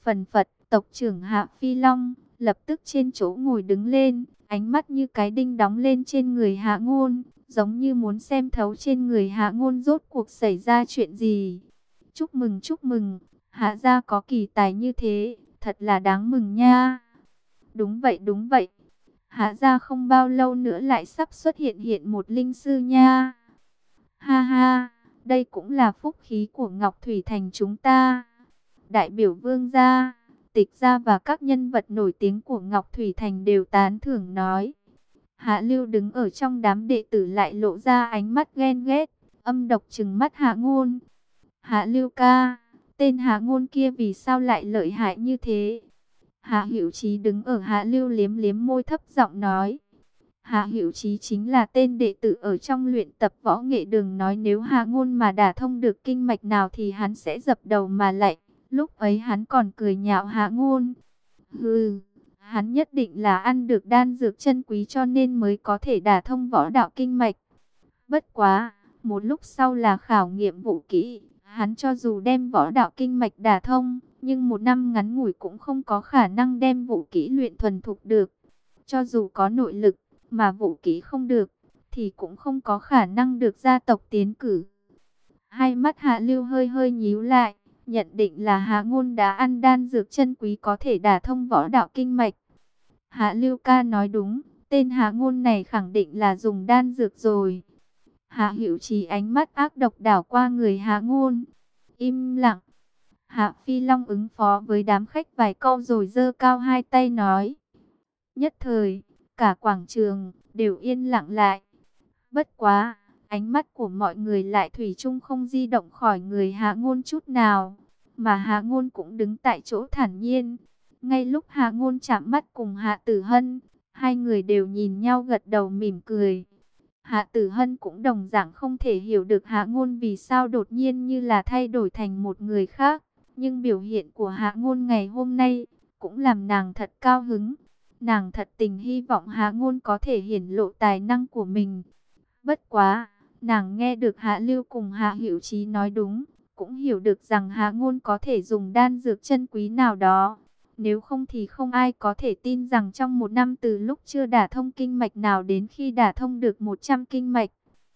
phần phật. Tộc trưởng Hạ Phi Long lập tức trên chỗ ngồi đứng lên, ánh mắt như cái đinh đóng lên trên người Hạ Ngôn, giống như muốn xem thấu trên người Hạ Ngôn rốt cuộc xảy ra chuyện gì. Chúc mừng, Hạ gia có kỳ tài như thế, thật là đáng mừng nha. Đúng vậy, Hạ gia không bao lâu nữa lại sắp xuất hiện một linh sư nha. Ha ha, đây cũng là phúc khí của Ngọc Thủy Thành chúng ta. Đại biểu Vương gia, Tịch gia và các nhân vật nổi tiếng của Ngọc Thủy Thành đều tán thưởng nói. Hạ Lưu đứng ở trong đám đệ tử lại lộ ra ánh mắt ghen ghét, âm độc trừng mắt Hạ Ngôn. Hạ Lưu ca, tên Hạ Ngôn kia vì sao lại lợi hại như thế? Hạ Hữu Chí đứng ở Hạ Lưu liếm liếm môi thấp giọng nói. Hạ Hữu Chí chính là tên đệ tử ở trong luyện tập võ nghệ đường, nói nếu Hạ Ngôn mà đả thông được kinh mạch nào thì hắn sẽ dập đầu mà lạy. Lúc ấy hắn còn cười nhạo Hạ Ngôn. Hừ, hắn nhất định là ăn được đan dược chân quý cho nên mới có thể đả thông võ đạo kinh mạch. Bất quá, một lúc sau là khảo nghiệm vũ kỹ, hắn cho dù đem võ đạo kinh mạch đả thông, nhưng một năm ngắn ngủi cũng không có khả năng đem vũ kỹ luyện thuần thục được. Cho dù có nội lực, mà vũ kỹ không được, thì cũng không có khả năng được gia tộc tiến cử. Hai mắt Hạ Lưu hơi hơi nhíu lại, nhận định là Hạ Ngôn đã ăn đan dược chân quý có thể đả thông võ đạo kinh mạch. Hạ Lưu ca nói đúng, tên Hạ Ngôn này khẳng định là dùng đan dược rồi. Hạ Hữu Chí ánh mắt ác độc đảo qua người Hạ Ngôn. Im lặng. Hạ Phi Long ứng phó với đám khách vài câu rồi giơ cao hai tay nói. Nhất thời, cả quảng trường đều yên lặng lại. Bất quá, ánh mắt của mọi người lại thủy chung không di động khỏi người Hạ Ngôn chút nào, mà Hạ Ngôn cũng đứng tại chỗ thản nhiên. Ngay lúc Hạ Ngôn chạm mắt cùng Hạ Tử Hân, hai người đều nhìn nhau gật đầu mỉm cười. Hạ Tử Hân cũng đồng dạng không thể hiểu được Hạ Ngôn vì sao đột nhiên như là thay đổi thành một người khác, nhưng biểu hiện của Hạ Ngôn ngày hôm nay cũng làm nàng thật cao hứng. Nàng thật tình hy vọng Hạ Ngôn có thể hiển lộ tài năng của mình. Bất quá, nàng nghe được Hạ Lưu cùng Hạ Hữu Chí nói đúng, cũng hiểu được rằng Hạ Ngôn có thể dùng đan dược chân quý nào đó. Nếu không thì không ai có thể tin rằng trong một năm từ lúc chưa đả thông kinh mạch nào đến khi đả thông được 100 kinh mạch.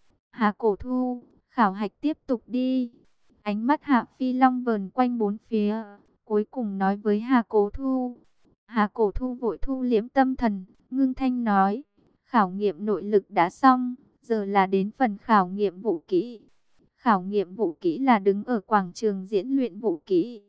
Hạ Cổ Thu, khảo hạch tiếp tục đi. Ánh mắt Hạ Phi Long vờn quanh bốn phía, cuối cùng nói với Hạ Cổ Thu. Hạ Cổ Thu vội thu liễm tâm thần, ngưng thanh nói, khảo nghiệm nội lực đã xong, giờ là đến phần khảo nghiệm vũ kỹ. Khảo nghiệm vũ kỹ là đứng ở quảng trường diễn luyện vũ kỹ.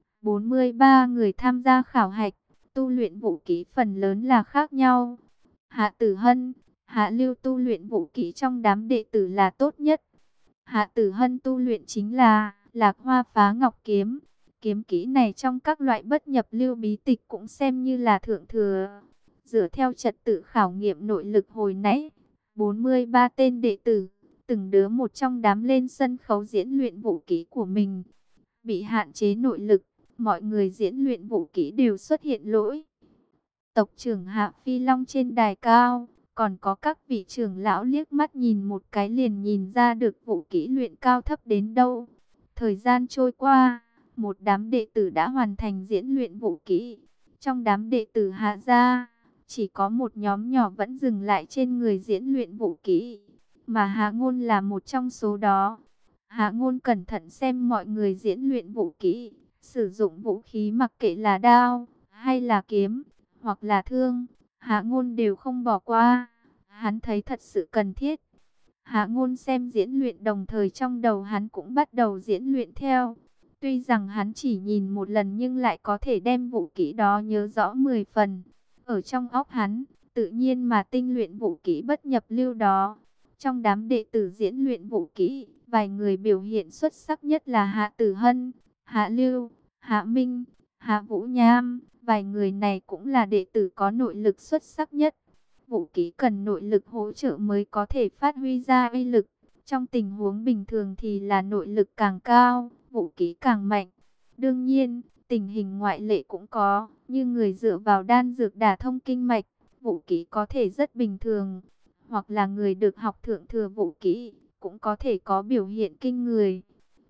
43 người tham gia khảo hạch, tu luyện vũ kỹ phần lớn là khác nhau. Hạ Tử Hân, Hạ Lưu tu luyện vũ kỹ trong đám đệ tử là tốt nhất. Hạ Tử Hân tu luyện chính là Lạc Hoa Phá Ngọc Kiếm. Kiếm kỹ này trong các loại bất nhập lưu bí tịch cũng xem như là thượng thừa. Dựa theo trật tự khảo nghiệm nội lực hồi nãy, 43 tên đệ tử, từng đứa một trong đám lên sân khấu diễn luyện vũ kỹ của mình. Bị hạn chế nội lực, mọi người diễn luyện vũ kỹ đều xuất hiện lỗi. Tộc trưởng Hạ Phi Long trên đài cao, còn có các vị trưởng lão liếc mắt nhìn một cái liền nhìn ra được vũ kỹ luyện cao thấp đến đâu. Thời gian trôi qua, một đám đệ tử đã hoàn thành diễn luyện vũ kỹ. Trong đám đệ tử Hạ gia, chỉ có một nhóm nhỏ vẫn dừng lại trên người diễn luyện vũ kỹ, mà Hạ Ngôn là một trong số đó. Hạ Ngôn cẩn thận xem mọi người diễn luyện vũ kỹ, sử dụng vũ khí mặc kệ là đao, hay là kiếm, hoặc là thương, Hạ Ngôn đều không bỏ qua. Hắn thấy thật sự cần thiết. Hạ Ngôn xem diễn luyện đồng thời trong đầu hắn cũng bắt đầu diễn luyện theo. Tuy rằng hắn chỉ nhìn một lần nhưng lại có thể đem vũ kỹ đó nhớ rõ 10 phần. Ở trong óc hắn, tự nhiên mà tinh luyện vũ kỹ bất nhập lưu đó. Trong đám đệ tử diễn luyện vũ kỹ, vài người biểu hiện xuất sắc nhất là Hạ Tử Hân, Hạ Lưu, Hạ Minh, Hạ Vũ Nham. Vài người này cũng là đệ tử có nội lực xuất sắc nhất. Vũ kỹ cần nội lực hỗ trợ mới có thể phát huy ra uy lực. Trong tình huống bình thường thì là nội lực càng cao, vũ kỹ càng mạnh. Đương nhiên, tình hình ngoại lệ cũng có, như người dựa vào đan dược đả thông kinh mạch, vũ kỹ có thể rất bình thường. Hoặc là người được học thượng thừa vũ kỹ, cũng có thể có biểu hiện kinh người.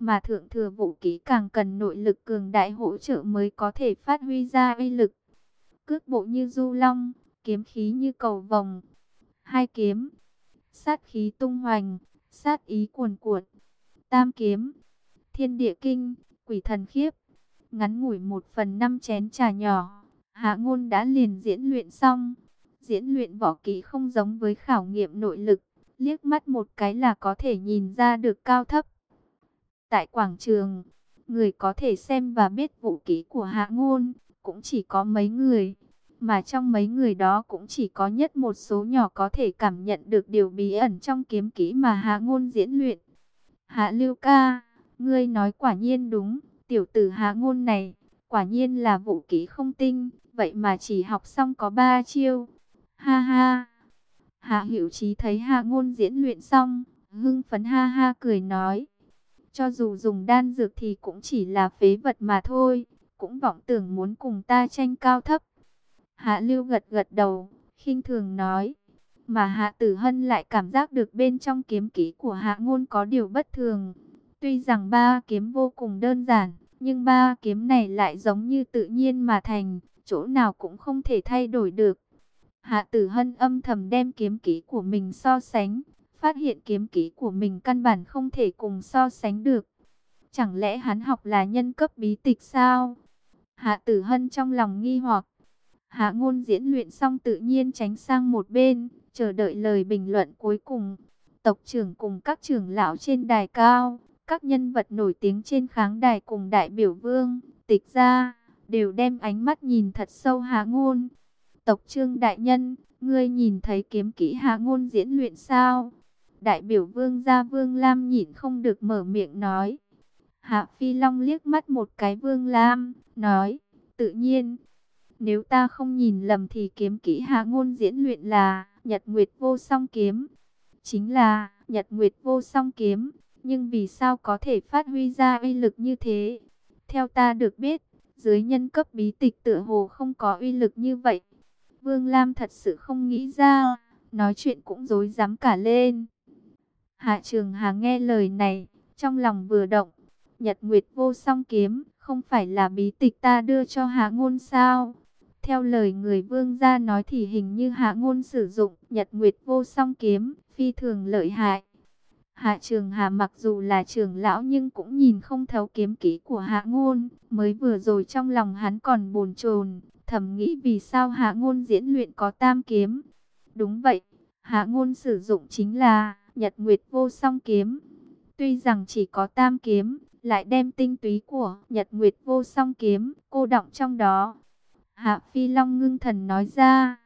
mà thượng thừa vũ khí càng cần nội lực cường đại hỗ trợ mới có thể phát huy ra uy lực. Cước bộ như du long, kiếm khí như cầu vồng. Hai kiếm, sát khí tung hoành, sát ý cuồn cuộn. Tam kiếm, thiên địa kinh, quỷ thần khiếp. Ngắn ngủi 1/5 chén trà nhỏ, Hạ Ngôn đã liền diễn luyện xong. Diễn luyện võ kỹ không giống với khảo nghiệm nội lực, liếc mắt một cái là có thể nhìn ra được cao thấp. Tại quảng trường, người có thể xem và biết vũ kỹ của Hạ Ngôn cũng chỉ có mấy người, mà trong mấy người đó cũng chỉ có nhất một số nhỏ có thể cảm nhận được điều bí ẩn trong kiếm kỹ mà Hạ Ngôn diễn luyện. Hạ Lưu ca, ngươi nói quả nhiên đúng, tiểu tử Hạ Ngôn này, quả nhiên là vũ kỹ không tinh, vậy mà chỉ học xong có 3 chiêu. Ha ha. Hạ Hữu Chí thấy Hạ Ngôn diễn luyện xong, hưng phấn ha ha cười nói, cho dù dùng đan dược thì cũng chỉ là phế vật mà thôi, cũng vọng tưởng muốn cùng ta tranh cao thấp. Hạ Lưu gật gật đầu, khinh thường nói, mà Hạ Tử Hân lại cảm giác được bên trong kiếm kỹ của Hạ Ngôn có điều bất thường. Tuy rằng 3 kiếm vô cùng đơn giản, nhưng 3 kiếm này lại giống như tự nhiên mà thành, chỗ nào cũng không thể thay đổi được. Hạ Tử Hân âm thầm đem kiếm kỹ của mình so sánh, phát hiện kiếm kỹ của mình căn bản không thể cùng so sánh được. Chẳng lẽ hắn học là nhân cấp bí tịch sao? Hạ Tử Hân trong lòng nghi hoặc. Hạ Ngôn diễn luyện xong tự nhiên tránh sang một bên, chờ đợi lời bình luận cuối cùng. Tộc trưởng cùng các trưởng lão trên đài cao, các nhân vật nổi tiếng trên kháng đài cùng đại biểu vương, Tịch Gia, đều đem ánh mắt nhìn thật sâu Hạ Ngôn. Tộc Trương đại nhân, ngươi nhìn thấy kiếm kỹ Hạ Ngôn diễn luyện sao? Đại biểu vương gia Vương Lam nhịn không được mở miệng nói. Hạ Phi Long liếc mắt một cái Vương Lam, nói, tự nhiên. Nếu ta không nhìn lầm thì kiếm kỹ Hạ Ngôn diễn luyện là Nhật Nguyệt Vô Song Kiếm. Chính là Nhật Nguyệt Vô Song Kiếm, nhưng vì sao có thể phát huy ra uy lực như thế? Theo ta được biết, dưới nhân cấp bí tịch tựa hồ không có uy lực như vậy. Vương Lam thật sự không nghĩ ra, nói chuyện cũng rối rắm cả lên. Hạ Trường Hà nghe lời này, trong lòng vừa động. Nhật Nguyệt Vô Song Kiếm, không phải là bí tịch ta đưa cho Hạ Ngôn sao? Theo lời người Vương gia nói thì hình như Hạ Ngôn sử dụng Nhật Nguyệt Vô Song Kiếm, phi thường lợi hại. Hạ Trường Hà mặc dù là trưởng lão nhưng cũng nhìn không thấu kiếm kỹ của Hạ Ngôn. Mới vừa rồi trong lòng hắn còn bồn chồn, thầm nghĩ vì sao Hạ Ngôn diễn luyện có tam kiếm. Đúng vậy, Hạ Ngôn sử dụng chính là Nhật Nguyệt Vô Song Kiếm. Tuy rằng chỉ có tam kiếm, lại đem tinh túy của Nhật Nguyệt Vô Song Kiếm cô đọng trong đó. Hạ Phi Long ngưng thần nói ra,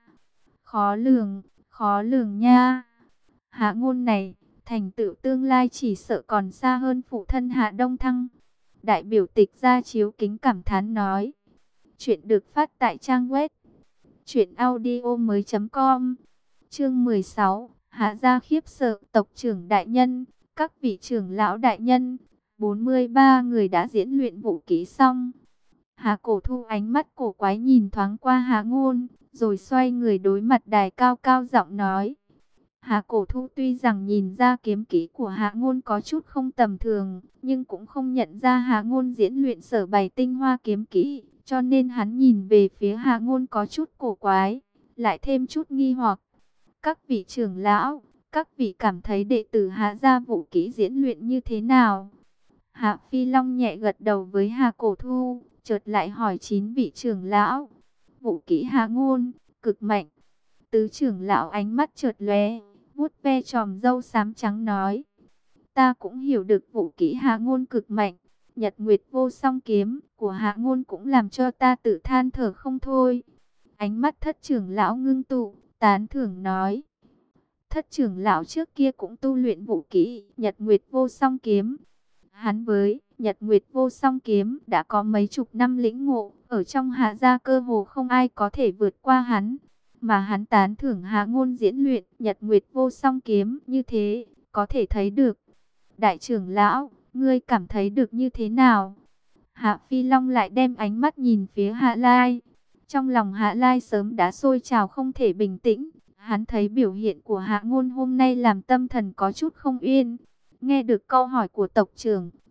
khó lường nha. Hạ Ngôn này, thành tựu tương lai chỉ sợ còn xa hơn phụ thân Hạ Đông Thăng. Đại biểu Tịch Gia chiếu kính cảm thán nói. Chuyện được phát tại trang web truyệnaudiomoi.com. Chương 16, Hạ gia khiếp sợ. Tộc trưởng đại nhân, các vị trưởng lão đại nhân, 43 người đã diễn luyện vũ kỹ xong. Hạ Cổ Thu ánh mắt cổ quái nhìn thoáng qua Hạ Ngôn, rồi xoay người đối mặt đài cao cao giọng nói. Hạ Cổ Thu tuy rằng nhìn ra kiếm kỹ của Hạ Ngôn có chút không tầm thường, nhưng cũng không nhận ra Hạ Ngôn diễn luyện sở bày tinh hoa kiếm kỹ, cho nên hắn nhìn về phía Hạ Ngôn có chút cổ quái, lại thêm chút nghi hoặc. Các vị trưởng lão, các vị cảm thấy đệ tử Hạ gia vũ kỹ diễn luyện như thế nào? Hạ Phi Long nhẹ gật đầu với Hạ Cổ Thu, chợt lại hỏi 9 vị trưởng lão. Vũ kỹ Hạ Ngôn, cực mạnh. Tứ trưởng lão ánh mắt chợt lóe, vuốt ve chòm râu xám trắng nói. Ta cũng hiểu được vũ kỹ Hạ Ngôn cực mạnh. Nhật Nguyệt Vô Song Kiếm của Hạ Ngôn cũng làm cho ta tự than thở không thôi. Ánh mắt thất trưởng lão ngưng tụ, tán thưởng nói. Thất trưởng lão trước kia cũng tu luyện vũ kỹ Nhật Nguyệt Vô Song Kiếm. Hắn với Nhật Nguyệt Vô Song Kiếm đã có mấy chục năm lĩnh ngộ, ở trong Hạ gia cơ hồ không ai có thể vượt qua hắn. Mà hắn tán thưởng Hạ Ngôn diễn luyện Nhật Nguyệt Vô Song Kiếm như thế, có thể thấy được. Đại trưởng lão, ngươi cảm thấy được như thế nào? Hạ Phi Long lại đem ánh mắt nhìn phía Hạ Lai. Trong lòng Hạ Lai sớm đã sôi trào không thể bình tĩnh. Hắn thấy biểu hiện của Hạ Ngôn hôm nay làm tâm thần có chút không yên. Nghe được câu hỏi của tộc trưởng,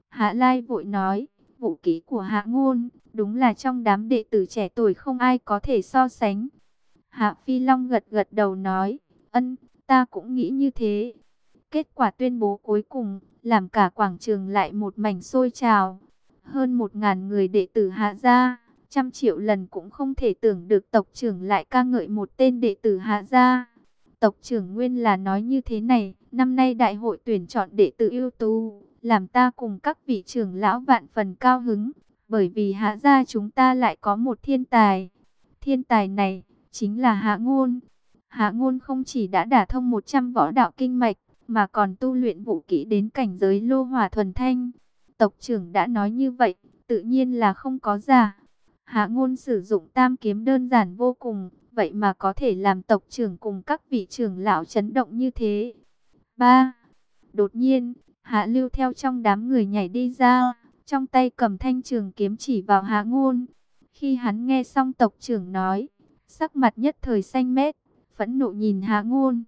Hạ Lai vội nói, vũ kỹ của Hạ Ngôn, đúng là trong đám đệ tử trẻ tuổi không ai có thể so sánh. Hạ Phi Long gật gật đầu nói, ân, ta cũng nghĩ như thế. Kết quả tuyên bố cuối cùng, làm cả quảng trường lại một mảnh sôi trào. Hơn 1.000 người đệ tử Hạ gia, trăm triệu lần cũng không thể tưởng được tộc trưởng lại ca ngợi một tên đệ tử Hạ gia. Tộc trưởng nguyên là nói như thế này, năm nay đại hội tuyển chọn đệ tử ưu tú, làm ta cùng các vị trưởng lão vạn phần cao hứng, bởi vì Hạ gia chúng ta lại có một thiên tài. Thiên tài này chính là Hạ Ngôn. Hạ Ngôn không chỉ đã đả thông 100 võ đạo kinh mạch, mà còn tu luyện vũ kỹ đến cảnh giới lô hỏa thuần thanh. Tộc trưởng đã nói như vậy, tự nhiên là không có giả. Hạ Ngôn sử dụng tam kiếm đơn giản vô cùng, vậy mà có thể làm tộc trưởng cùng các vị trưởng lão chấn động như thế. 3. Đột nhiên, Hạ Lưu theo trong đám người nhảy đi ra, trong tay cầm thanh trường kiếm chỉ vào Hạ Ngôn. Khi hắn nghe xong tộc trưởng nói, sắc mặt nhất thời xanh mét, phẫn nộ nhìn Hạ Ngôn.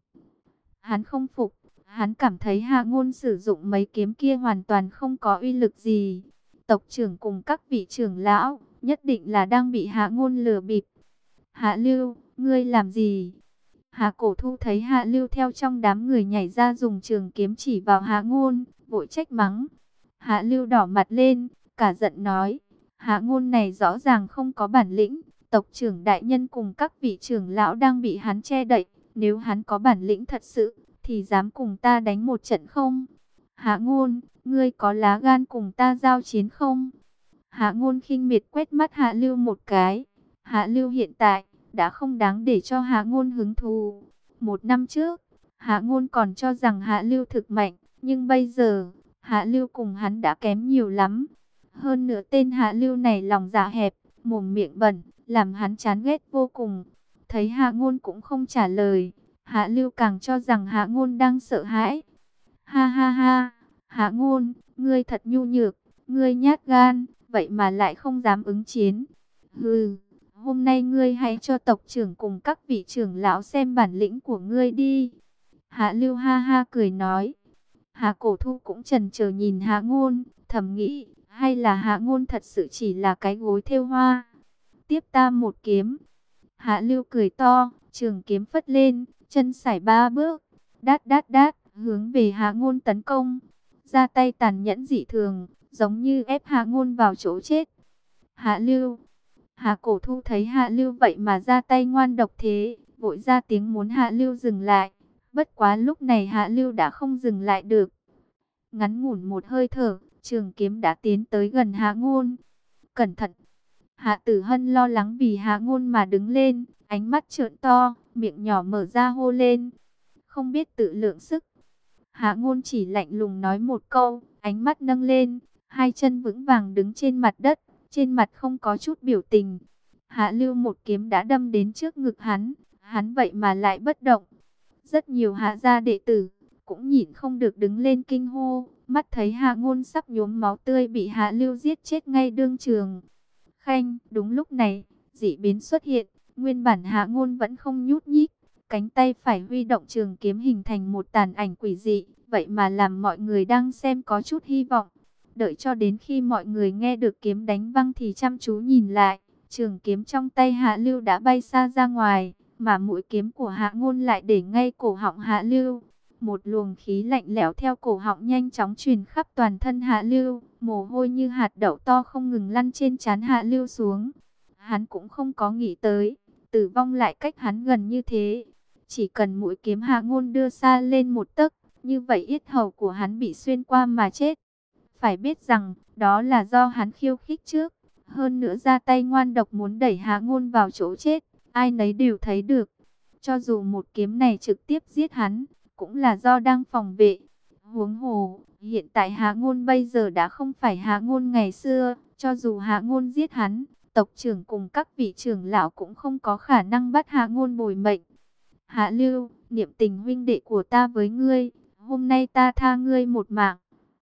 Hắn không phục, hắn cảm thấy Hạ Ngôn sử dụng mấy kiếm kia hoàn toàn không có uy lực gì. Tộc trưởng cùng các vị trưởng lão nhất định là đang bị Hạ Ngôn lừa bịp. Hạ Lưu, ngươi làm gì? Hạ Cổ Thu thấy Hạ Lưu theo trong đám người nhảy ra dùng trường kiếm chỉ vào Hạ Ngôn, vội trách mắng. Hạ Lưu đỏ mặt lên, cả giận nói, Hạ Ngôn này rõ ràng không có bản lĩnh, tộc trưởng đại nhân cùng các vị trưởng lão đang bị hắn che đậy, nếu hắn có bản lĩnh thật sự, thì dám cùng ta đánh một trận không? Hạ Ngôn, ngươi có lá gan cùng ta giao chiến không? Hạ Ngôn khinh miệt quét mắt Hạ Lưu một cái. Hạ Lưu hiện tại đã không đáng để cho Hạ Ngôn hứng thú. Một năm trước, Hạ Ngôn còn cho rằng Hạ Lưu thực mạnh, nhưng bây giờ, Hạ Lưu cùng hắn đã kém nhiều lắm. Hơn nữa tên Hạ Lưu này lòng dạ hẹp, mồm miệng bẩn, làm hắn chán ghét vô cùng. Thấy Hạ Ngôn cũng không trả lời, Hạ Lưu càng cho rằng Hạ Ngôn đang sợ hãi. Ha ha ha, Hạ Ngôn, ngươi thật nhu nhược, ngươi nhát gan, vậy mà lại không dám ứng chiến. Hừ, hôm nay ngươi hãy cho tộc trưởng cùng các vị trưởng lão xem bản lĩnh của ngươi đi. Hạ Lưu ha ha cười nói. Hạ Cổ Thu cũng chần chờ nhìn Hạ Ngôn, thầm nghĩ, hay là Hạ Ngôn thật sự chỉ là cái gối thêu hoa. Tiếp ta một kiếm. Hạ Lưu cười to, trường kiếm phất lên, chân sải 3 bước, đát đát đát, hướng về Hạ Ngôn tấn công. Ra tay tàn nhẫn dị thường, giống như ép Hạ Ngôn vào chỗ chết. Hạ Lưu. Hạ Cổ Thu thấy Hạ Lưu vậy mà ra tay ngoan độc thế, vội ra tiếng muốn Hạ Lưu dừng lại. Bất quá lúc này Hạ Lưu đã không dừng lại được. Ngắn ngủn một hơi thở, trường kiếm đã tiến tới gần Hạ Ngôn. Cẩn thận! Hạ Tử Hân lo lắng vì Hạ Ngôn mà đứng lên, ánh mắt trợn to, miệng nhỏ mở ra hô lên. Không biết tự lượng sức. Hạ Ngôn chỉ lạnh lùng nói một câu, ánh mắt nâng lên, hai chân vững vàng đứng trên mặt đất, trên mặt không có chút biểu tình. Hạ Lưu một kiếm đã đâm đến trước ngực hắn vậy mà lại bất động. Rất nhiều Hạ gia đệ tử cũng nhịn không được đứng lên kinh hô, mắt thấy Hạ Ngôn sắp nhuốm máu tươi bị Hạ Lưu giết chết ngay đương trường. Khanh, đúng lúc này, dị biến xuất hiện, nguyên bản Hạ Ngôn vẫn không nhúc nhích, cánh tay phải huy động trường kiếm hình thành một tàn ảnh quỷ dị, vậy mà làm mọi người đang xem có chút hy vọng. Đợi cho đến khi mọi người nghe được kiếm đánh văng thì chăm chú nhìn lại, trường kiếm trong tay Hạ Lưu đã bay xa ra ngoài, mà mũi kiếm của Hạ Ngôn lại để ngay cổ họng Hạ Lưu. Một luồng khí lạnh lẽo theo cổ họng nhanh chóng truyền khắp toàn thân Hạ Lưu, mồ hôi như hạt đậu to không ngừng lăn trên trán Hạ Lưu xuống. Hắn cũng không có nghĩ tới, tử vong lại cách hắn gần như thế. Chỉ cần mũi kiếm Hạ Ngôn đưa xa lên một tấc, như vậy yết hầu của hắn bị xuyên qua mà chết. Phải biết rằng, đó là do hắn khiêu khích trước, hơn nữa ra tay ngoan độc muốn đẩy Hạ Ngôn vào chỗ chết, ai nấy đều thấy được. Cho dù một kiếm này trực tiếp giết hắn, cũng là do đang phòng vệ. Huống hồ, hiện tại Hạ Ngôn bây giờ đã không phải Hạ Ngôn ngày xưa, cho dù Hạ Ngôn giết hắn, tộc trưởng cùng các vị trưởng lão cũng không có khả năng bắt Hạ Ngôn bồi mệnh. Hạ Lưu, niệm tình huynh đệ của ta với ngươi, hôm nay ta tha ngươi một mạng.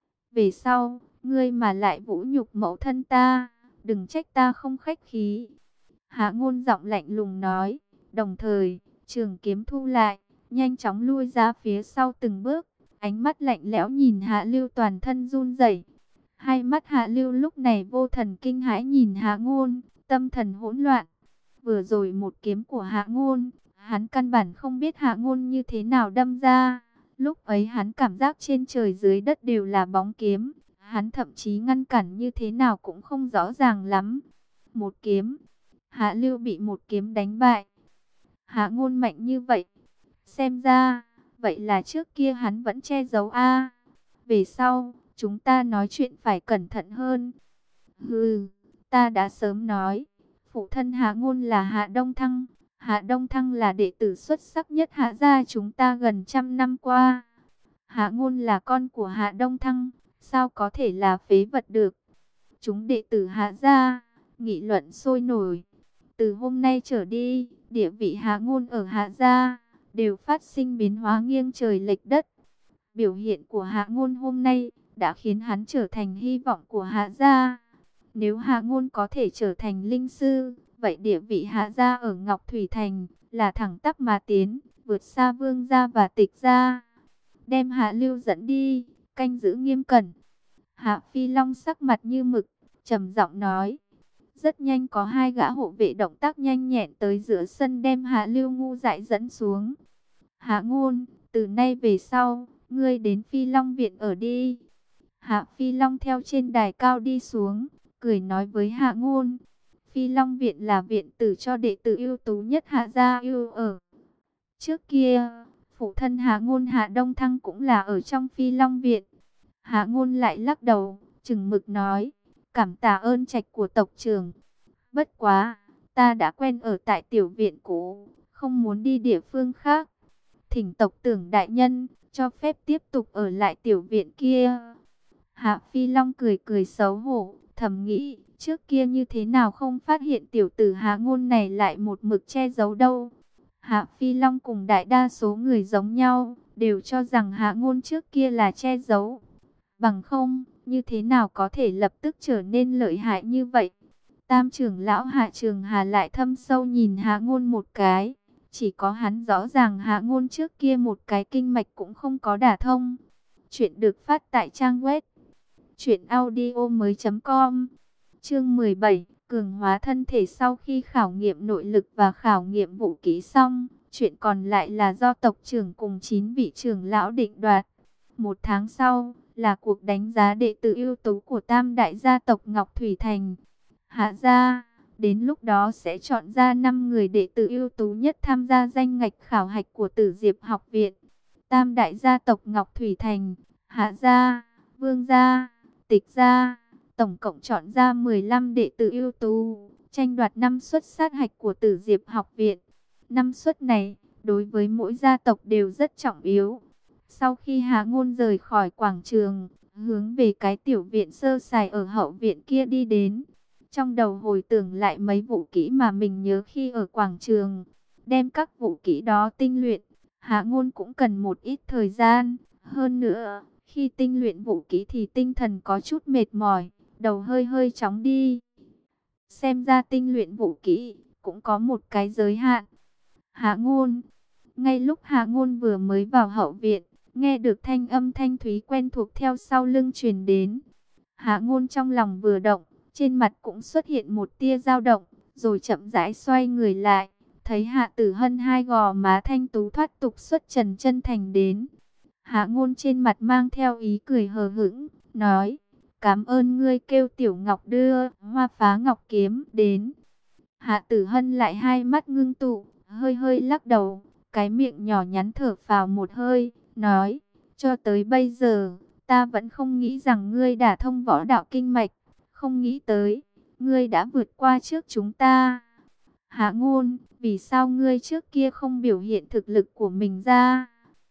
Về sau, ngươi mà lại vũ nhục mẫu thân ta, đừng trách ta không khách khí. Hạ Ngôn giọng lạnh lùng nói, đồng thời, trường kiếm thu lại, nhanh chóng lui ra phía sau từng bước, ánh mắt lạnh lẽo nhìn Hạ Lưu toàn thân run rẩy. Hai mắt Hạ Lưu lúc này vô thần kinh hãi nhìn Hạ Ngôn, tâm thần hỗn loạn. Vừa rồi một kiếm của Hạ Ngôn, hắn căn bản không biết Hạ Ngôn như thế nào đâm ra. Lúc ấy hắn cảm giác trên trời dưới đất đều là bóng kiếm. Hắn thậm chí ngăn cản như thế nào cũng không rõ ràng lắm. Một kiếm, Hạ Lưu bị một kiếm đánh bại. Hạ Ngôn mạnh như vậy. Xem ra, vậy là trước kia hắn vẫn che giấu a. Về sau, chúng ta nói chuyện phải cẩn thận hơn. Hừ, ta đã sớm nói. Phụ thân Hạ Ngôn là Hạ Đông Thăng. Hạ Đông Thăng là đệ tử xuất sắc nhất Hạ gia chúng ta gần trăm năm qua. Hạ Ngôn là con của Hạ Đông Thăng, sao có thể là phế vật được? Chúng đệ tử Hạ gia nghị luận sôi nổi. Từ hôm nay trở đi, địa vị Hạ Ngôn ở Hạ gia đều phát sinh biến hóa nghiêng trời lệch đất. Biểu hiện của Hạ Ngôn hôm nay đã khiến hắn trở thành hy vọng của Hạ gia. Nếu Hạ Ngôn có thể trở thành linh sư, vậy địa vị Hạ gia ở Ngọc Thủy Thành là thẳng tắp mà tiến, vượt xa Vương gia và Tịch gia. Đem Hạ Lưu dẫn đi, canh giữ nghiêm cẩn. Hạ Phi Long sắc mặt như mực, trầm giọng nói. Rất nhanh có hai gã hộ vệ động tác nhanh nhẹn tới giữa sân đem Hạ Lưu ngu dại dẫn xuống. Hạ Ngôn, từ nay về sau, ngươi đến Phi Long viện ở đi. Hạ Phi Long theo trên đài cao đi xuống, cười nói với Hạ Ngôn. Phi Long viện là viện tử cho đệ tử ưu tú nhất Hạ gia yêu ở. Trước kia, phụ thân Hạ Ngôn Hạ Đông Thăng cũng là ở trong Phi Long viện. Hạ Ngôn lại lắc đầu, chừng mực nói, cảm tạ ơn trạch của tộc trưởng. Bất quá, ta đã quen ở tại tiểu viện cũ, không muốn đi địa phương khác. Thỉnh tộc trưởng đại nhân, cho phép tiếp tục ở lại tiểu viện kia. Hạ Phi Long cười cười xấu hổ, thầm nghĩ, trước kia như thế nào không phát hiện tiểu tử Hạ Ngôn này lại một mực che giấu đâu. Hạ Phi Long cùng đại đa số người giống nhau, đều cho rằng Hạ Ngôn trước kia là che giấu. Bằng không, như thế nào có thể lập tức trở nên lợi hại như vậy. Tam trưởng lão Hạ Trường Hà lại thâm sâu nhìn Hạ Ngôn một cái. Chỉ có hắn rõ ràng Hạ Ngôn trước kia một cái kinh mạch cũng không có đả thông. Chuyện được phát tại trang web truyệnaudiomoi.com. Chương 17, cường hóa thân thể. Sau khi khảo nghiệm nội lực và khảo nghiệm vũ khí xong, chuyện còn lại là do tộc trưởng cùng 9 vị trưởng lão định đoạt. Một tháng sau là cuộc đánh giá đệ tử ưu tú của tam đại gia tộc Ngọc Thủy Thành. Hạ gia, đến lúc đó sẽ chọn ra 5 người đệ tử ưu tú nhất tham gia danh ngạch khảo hạch của Tử Diệp học viện. Tam đại gia tộc Ngọc Thủy Thành, Hạ gia, Vương gia, Tịch gia, tổng cộng chọn ra 15 đệ tử ưu tú, tranh đoạt 5 suất sát hạch của Tử Diệp học viện. 5 suất này, đối với mỗi gia tộc đều rất trọng yếu. Sau khi Hạ Ngôn rời khỏi quảng trường, hướng về cái tiểu viện sơ sài ở hậu viện kia đi đến. Trong đầu hồi tưởng lại mấy vũ kỹ mà mình nhớ khi ở quảng trường. Đem các vũ kỹ đó tinh luyện, Hạ Ngôn cũng cần một ít thời gian. Hơn nữa, khi tinh luyện vũ kỹ thì tinh thần có chút mệt mỏi, đầu hơi hơi chóng đi. Xem ra tinh luyện vũ kỹ cũng có một cái giới hạn. Hạ Ngôn, ngay lúc Hạ Ngôn vừa mới vào hậu viện, nghe được thanh âm thanh thúy quen thuộc theo sau lưng truyền đến. Hạ Ngôn trong lòng vừa động, trên mặt cũng xuất hiện một tia dao động, rồi chậm rãi xoay người lại, thấy Hạ Tử Hân hai gò má thanh tú thoát tục xuất trần chân thành đến. Hạ Ngôn trên mặt mang theo ý cười hờ hững, nói, cảm ơn ngươi kêu Tiểu Ngọc đưa Hoa Phá Ngọc kiếm đến. Hạ Tử Hân lại hai mắt ngưng tụ, hơi hơi lắc đầu, cái miệng nhỏ nhắn thở phào một hơi, nói, cho tới bây giờ, ta vẫn không nghĩ rằng ngươi đả thông võ đạo kinh mạch, không nghĩ tới, ngươi đã vượt qua trước chúng ta. Hạ Ngôn, vì sao ngươi trước kia không biểu hiện thực lực của mình ra?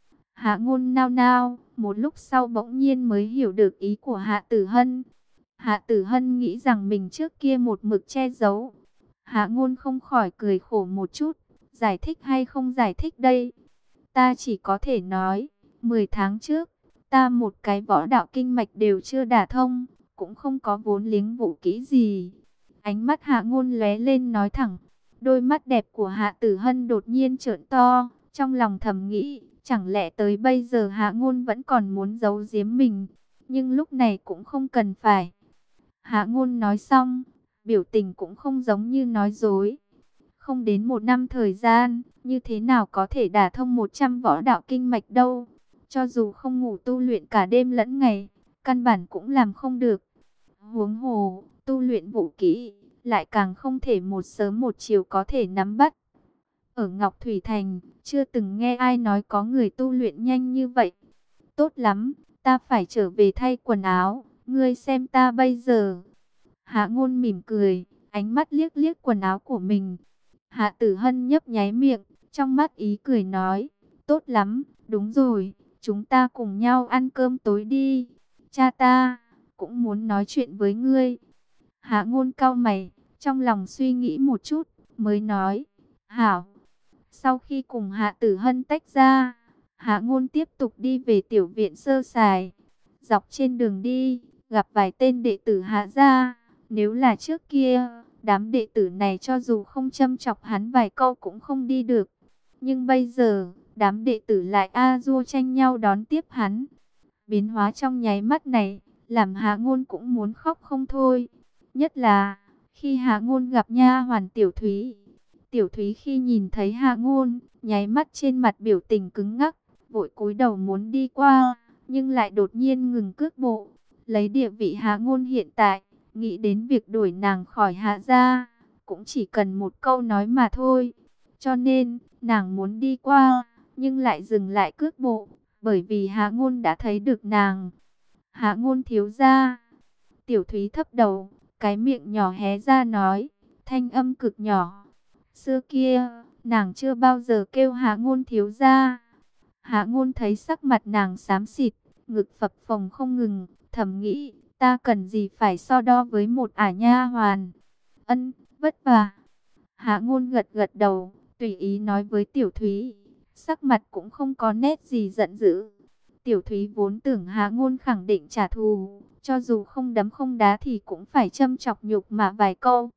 Hạ Ngôn nao nao, một lúc sau bỗng nhiên mới hiểu được ý của Hạ Tử Hân. Hạ Tử Hân nghĩ rằng mình trước kia một mực che giấu. Hạ Ngôn không khỏi cười khổ một chút, giải thích hay không giải thích đây? Ta chỉ có thể nói, 10 tháng trước, ta một cái võ đạo kinh mạch đều chưa đả thông, cũng không có vốn liếng vũ kỹ gì. Ánh mắt Hạ Ngôn lóe lên nói thẳng, đôi mắt đẹp của Hạ Tử Hân đột nhiên trợn to, trong lòng thầm nghĩ, chẳng lẽ tới bây giờ Hạ Ngôn vẫn còn muốn giấu giếm mình. nhưng lúc này cũng không cần phải. Hạ Ngôn nói xong, biểu tình cũng không giống như nói dối. Không đến 1 năm thời gian, như thế nào có thể đả thông 100 võ đạo kinh mạch đâu. Cho dù không ngủ tu luyện cả đêm lẫn ngày, căn bản cũng làm không được. Huống hồ, tu luyện vũ kỹ, lại càng không thể một sớm một chiều có thể nắm bắt. Ở Ngọc Thủy Thành, chưa từng nghe ai nói có người tu luyện nhanh như vậy. Tốt lắm, ta phải trở về thay quần áo, ngươi xem ta bây giờ. Hạ Ngôn mỉm cười, ánh mắt liếc liếc quần áo của mình. Hạ Tử Hân nhấp nháy miệng, trong mắt ý cười nói, tốt lắm, đúng rồi, chúng ta cùng nhau ăn cơm tối đi. Cha ta cũng muốn nói chuyện với ngươi. Hạ Ngôn cau mày, trong lòng suy nghĩ một chút, mới nói, hảo. Sau khi cùng Hạ Tử Hân tách ra, Hạ Ngôn tiếp tục đi về tiểu viện sơ sài. Dọc trên đường đi, gặp vài tên đệ tử Hạ gia. Nếu là trước kia, đám đệ tử này cho dù không châm chọc hắn vài câu cũng không đi được. Nhưng bây giờ, đám đệ tử lại a dua tranh nhau đón tiếp hắn. Biến hóa trong nháy mắt này, làm Hạ Ngôn cũng muốn khóc không thôi. Nhất là, khi Hạ Ngôn gặp nha hoàn Tiểu Thúy. Tiểu Thúy khi nhìn thấy Hạ Ngôn, nháy mắt trên mặt biểu tình cứng ngắc, vội cúi đầu muốn đi qua, nhưng lại đột nhiên ngừng cước bộ. Lấy địa vị Hạ Ngôn hiện tại, nghĩ đến việc đuổi nàng khỏi Hạ gia, cũng chỉ cần một câu nói mà thôi. Cho nên, nàng muốn đi qua, nhưng lại dừng lại cước bộ, bởi vì Hạ Ngôn đã thấy được nàng. Hạ Ngôn thiếu gia. Tiểu Thúy thấp đầu, cái miệng nhỏ hé ra nói, thanh âm cực nhỏ. Xưa kia, nàng chưa bao giờ kêu Hạ Ngôn thiếu gia. Hạ Ngôn thấy sắc mặt nàng xám xịt, ngực phập phồng không ngừng, thầm nghĩ, ta cần gì phải so đo với một ả nha hoàn. Ân, vất vả. Hạ Ngôn gật gật đầu, tùy ý nói với Tiểu Thúy, sắc mặt cũng không có nét gì giận dữ. Tiểu Thúy vốn tưởng Hạ Ngôn khẳng định trả thù, cho dù không đấm không đá thì cũng phải châm chọc nhục mạ vài câu.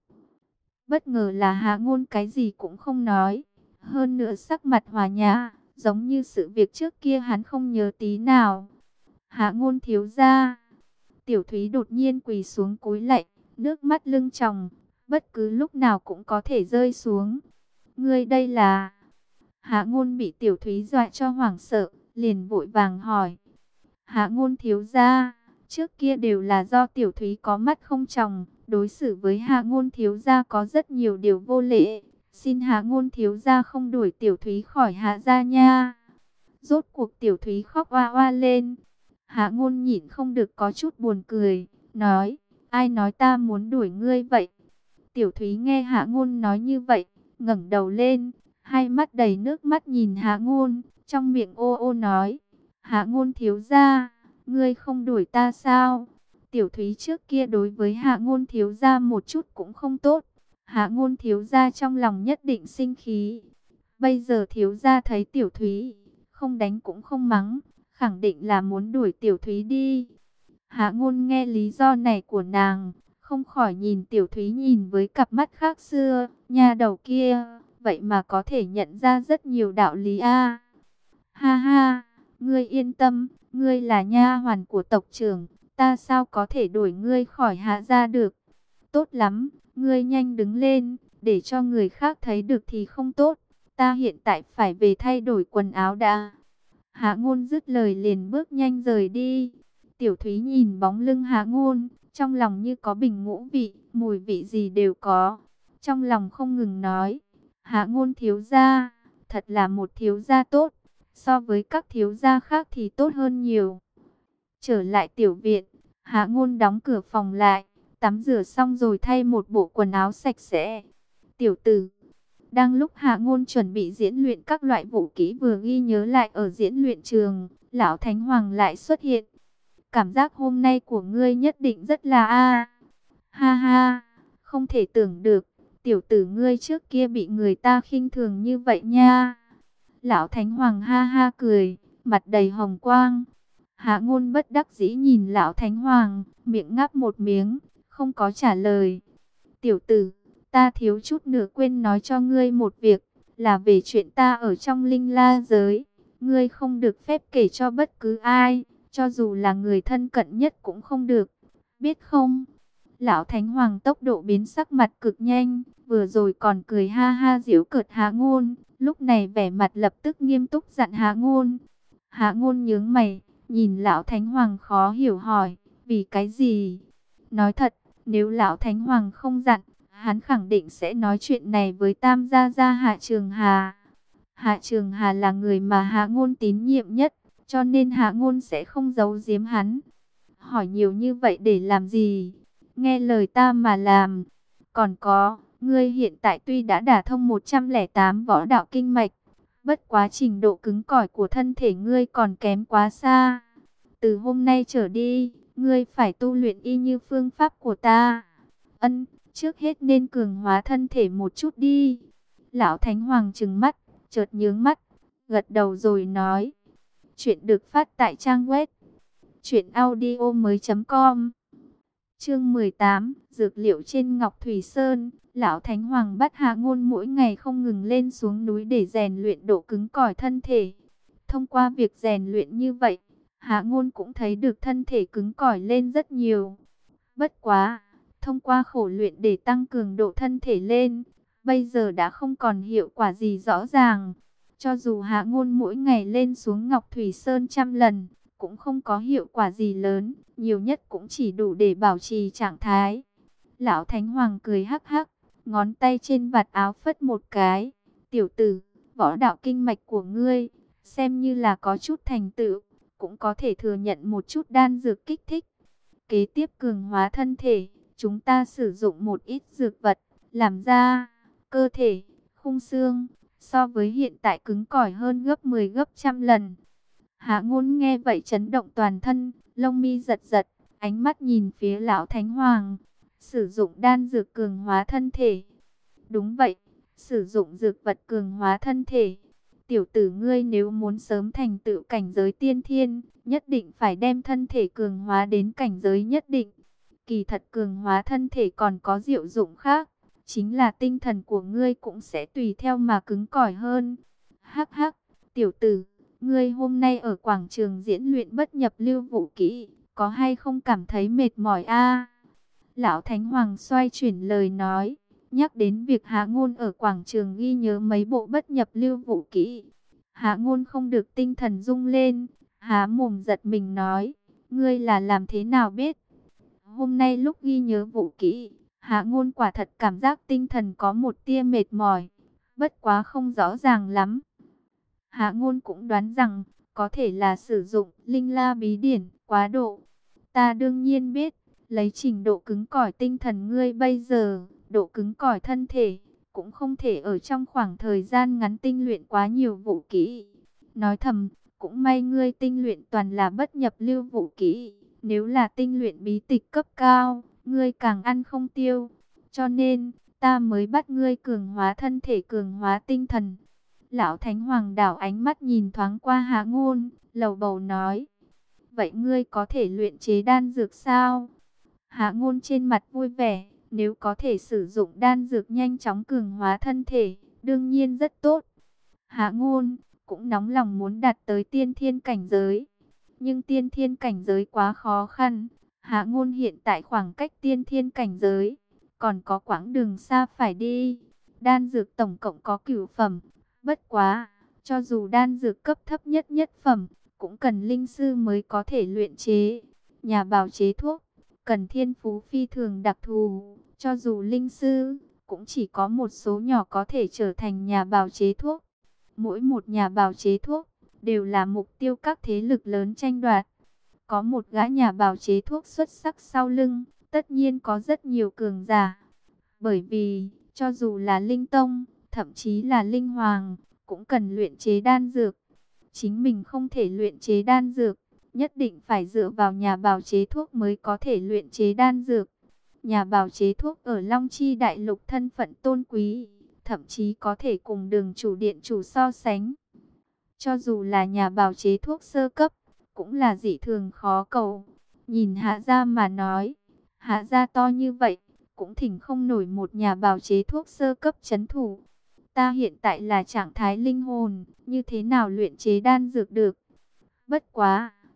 Bất ngờ là Hạ Ngôn cái gì cũng không nói, hơn nữa sắc mặt hòa nhã, giống như sự việc trước kia hắn không nhớ tí nào. Hạ Ngôn thiếu gia. Tiểu Thúy đột nhiên quỳ xuống cúi lạy, nước mắt lưng tròng, bất cứ lúc nào cũng có thể rơi xuống. Ngươi đây là... Hạ Ngôn bị Tiểu Thúy dọa cho hoảng sợ, liền vội vàng hỏi. Hạ Ngôn thiếu gia, trước kia đều là do Tiểu Thúy có mắt không tròng, đối xử với Hạ Ngôn thiếu gia có rất nhiều điều vô lễ. Xin Hạ Ngôn thiếu gia không đuổi Tiểu Thúy khỏi Hạ gia nha. Rốt cuộc Tiểu Thúy khóc oa oa lên. Hạ Ngôn nhịn không được có chút buồn cười, nói, ai nói ta muốn đuổi ngươi vậy? Tiểu Thúy nghe Hạ Ngôn nói như vậy, ngẩng đầu lên, hai mắt đầy nước mắt nhìn Hạ Ngôn, trong miệng ô ô nói, Hạ Ngôn thiếu gia, ngươi không đuổi ta sao? Tiểu Thúy trước kia đối với Hạ Ngôn thiếu gia một chút cũng không tốt, Hạ Ngôn thiếu gia trong lòng nhất định sinh khí. Bây giờ thiếu gia thấy Tiểu Thúy, không đánh cũng không mắng, khẳng định là muốn đuổi Tiểu Thúy đi. Hạ Ngôn nghe lý do này của nàng, không khỏi nhìn Tiểu Thúy nhìn với cặp mắt khác xưa, nha đầu kia, vậy mà có thể nhận ra rất nhiều đạo lý a. Ha ha, ngươi yên tâm, ngươi là nha hoàn của tộc trưởng, ta sao có thể đuổi ngươi khỏi Hạ gia được. Tốt lắm, ngươi nhanh đứng lên, để cho người khác thấy được thì không tốt, ta hiện tại phải về thay đổi quần áo đã. Hạ Ngôn dứt lời liền bước nhanh rời đi. Tiểu Thúy nhìn bóng lưng Hạ Ngôn, trong lòng như có bình ngũ vị, mùi vị gì đều có. Trong lòng không ngừng nói, Hạ Ngôn thiếu gia, thật là một thiếu gia tốt, so với các thiếu gia khác thì tốt hơn nhiều. Trở lại tiểu viện, Hạ Ngôn đóng cửa phòng lại, tắm rửa xong rồi thay một bộ quần áo sạch sẽ. Tiểu tử. Đang lúc Hạ Ngôn chuẩn bị diễn luyện các loại vũ kỹ vừa ghi nhớ lại ở diễn luyện trường, lão Thánh Hoàng lại xuất hiện. Cảm giác hôm nay của ngươi nhất định rất là ha ha, không thể tưởng được, tiểu tử ngươi trước kia bị người ta khinh thường như vậy nha. Lão Thánh Hoàng ha ha cười, mặt đầy hồng quang. Hạ Ngôn bất đắc dĩ nhìn lão Thánh Hoàng, miệng ngáp một miếng, không có trả lời. Tiểu tử, ta thiếu chút nữa quên nói cho ngươi một việc, là về chuyện ta ở trong Linh La giới. Ngươi không được phép kể cho bất cứ ai, cho dù là người thân cận nhất cũng không được, biết không? Lão Thánh Hoàng tốc độ biến sắc mặt cực nhanh, vừa rồi còn cười ha ha giễu cợt Hạ Ngôn, lúc này vẻ mặt lập tức nghiêm túc dặn Hạ Ngôn. Hạ Ngôn nhướng mày, nhìn Lão Thánh Hoàng khó hiểu hỏi, vì cái gì? Nói thật, nếu Lão Thánh Hoàng không dặn, hắn khẳng định sẽ nói chuyện này với Tam Gia Gia Hạ Trường Hà. Hạ Trường Hà là người mà Hạ Ngôn tín nhiệm nhất, cho nên Hạ Ngôn sẽ không giấu giếm hắn. Hỏi nhiều như vậy để làm gì? Nghe lời ta mà làm. Còn có, ngươi hiện tại tuy đã đả thông 108 võ đạo kinh mạch, bất quá trình độ cứng cỏi của thân thể ngươi còn kém quá xa. Từ hôm nay trở đi, ngươi phải tu luyện y như phương pháp của ta. Trước hết nên cường hóa thân thể một chút đi. Lão Thánh Hoàng trừng mắt, chợt nhướng mắt, gật đầu rồi nói. Chuyện được phát tại trang web truyệnaudiomoi.com. Chương 18, dược liệu trên Ngọc Thủy Sơn. Lão Thánh Hoàng bắt Hạ Ngôn mỗi ngày không ngừng lên xuống núi để rèn luyện độ cứng cỏi thân thể. Thông qua việc rèn luyện như vậy, Hạ Ngôn cũng thấy được thân thể cứng cỏi lên rất nhiều. Bất quá, thông qua khổ luyện để tăng cường độ thân thể lên, bây giờ đã không còn hiệu quả gì rõ ràng. Cho dù Hạ Ngôn mỗi ngày lên xuống Ngọc Thủy Sơn 100 lần, cũng không có hiệu quả gì lớn, nhiều nhất cũng chỉ đủ để bảo trì trạng thái. Lão Thánh Hoàng cười hắc hắc, ngón tay trên vạt áo phất một cái. Tiểu tử, võ đạo kinh mạch của ngươi, xem như là có chút thành tựu, cũng có thể thừa nhận một chút đan dược kích thích. Kế tiếp cường hóa thân thể, chúng ta sử dụng một ít dược vật, làm ra cơ thể, khung xương, so với hiện tại cứng cỏi hơn gấp 10 gấp trăm lần. Hạ Ngôn nghe vậy chấn động toàn thân, lông mi giật giật, ánh mắt nhìn phía Lão Thánh Hoàng. Sử dụng đan dược cường hóa thân thể. Đúng vậy, sử dụng dược vật cường hóa thân thể. Tiểu tử ngươi nếu muốn sớm thành tựu cảnh giới tiên thiên, nhất định phải đem thân thể cường hóa đến cảnh giới nhất định. Kỳ thật cường hóa thân thể còn có diệu dụng khác, chính là tinh thần của ngươi cũng sẽ tùy theo mà cứng cỏi hơn. Hắc hắc, tiểu tử, ngươi hôm nay ở quảng trường diễn luyện bất nhập lưu vũ kỹ, có hay không cảm thấy mệt mỏi a? Lão Thánh Hoàng xoay chuyển lời nói, nhắc đến việc Hạ Ngôn ở quảng trường ghi nhớ mấy bộ bất nhập lưu vũ kỹ. Hạ Ngôn không được tinh thần rung lên, há mồm giật mình nói, ngươi là làm thế nào biết? Hôm nay lúc ghi nhớ vũ kỹ, Hạ Ngôn quả thật cảm giác tinh thần có một tia mệt mỏi, bất quá không rõ ràng lắm. Hạ Ngôn cũng đoán rằng, có thể là sử dụng linh la bí điển quá độ. Ta đương nhiên biết, lấy trình độ cứng cỏi tinh thần ngươi bây giờ, độ cứng cỏi thân thể, cũng không thể ở trong khoảng thời gian ngắn tinh luyện quá nhiều vũ kỹ. Nói thầm, cũng may ngươi tinh luyện toàn là bất nhập lưu vũ kỹ. Nếu là tinh luyện bí tịch cấp cao, ngươi càng ăn không tiêu. Cho nên, ta mới bắt ngươi cường hóa thân thể cường hóa tinh thần. Lão Thánh Hoàng đảo ánh mắt nhìn thoáng qua Hạ Ngôn, lầu bầu nói. Vậy ngươi có thể luyện chế đan dược sao? Hạ Ngôn trên mặt vui vẻ, nếu có thể sử dụng đan dược nhanh chóng cường hóa thân thể, đương nhiên rất tốt. Hạ Ngôn cũng nóng lòng muốn đạt tới tiên thiên cảnh giới. Nhưng tiên thiên cảnh giới quá khó khăn. Hạ Ngôn hiện tại khoảng cách tiên thiên cảnh giới, còn có quãng đường xa phải đi. Đan dược tổng cộng có 9 phẩm. Bất quá, cho dù đan dược cấp thấp nhất nhất phẩm, cũng cần linh sư mới có thể luyện chế. Nhà bào chế thuốc, cần thiên phú phi thường đặc thù. Cho dù linh sư, cũng chỉ có một số nhỏ có thể trở thành nhà bào chế thuốc. Mỗi một nhà bào chế thuốc, đều là mục tiêu các thế lực lớn tranh đoạt. Có một gã nhà bào chế thuốc xuất sắc sau lưng, tất nhiên có rất nhiều cường giả. Bởi vì, cho dù là linh tông, thậm chí là linh hoàng, cũng cần luyện chế đan dược. Chính mình không thể luyện chế đan dược, nhất định phải dựa vào nhà bào chế thuốc mới có thể luyện chế đan dược. Nhà bào chế thuốc ở Long Chi Đại Lục thân phận tôn quý, thậm chí có thể cùng Đường chủ điện chủ so sánh. Cho dù là nhà bào chế thuốc sơ cấp, cũng là dị thường khó cầu. Nhìn Hạ gia mà nói, Hạ gia to như vậy, cũng thỉnh không nổi một nhà bào chế thuốc sơ cấp trấn thủ. Ta hiện tại là trạng thái linh hồn, như thế nào luyện chế đan dược được? Bất quá,